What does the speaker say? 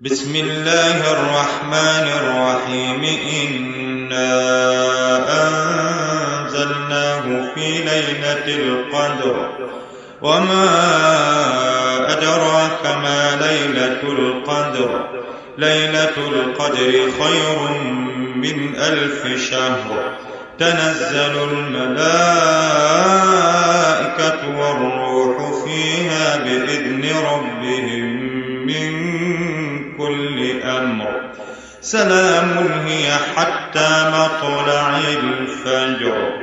بسم الله الرحمن الرحيم. إنا أنزلناه في ليلة القدر وما أدراك ما ليلة القدر. ليلة القدر خير من 1000 شهر. تنزل الملائكة والروح فيها بإذن ربهم من كل أمر. سلام هي حتى مطلع الفجر.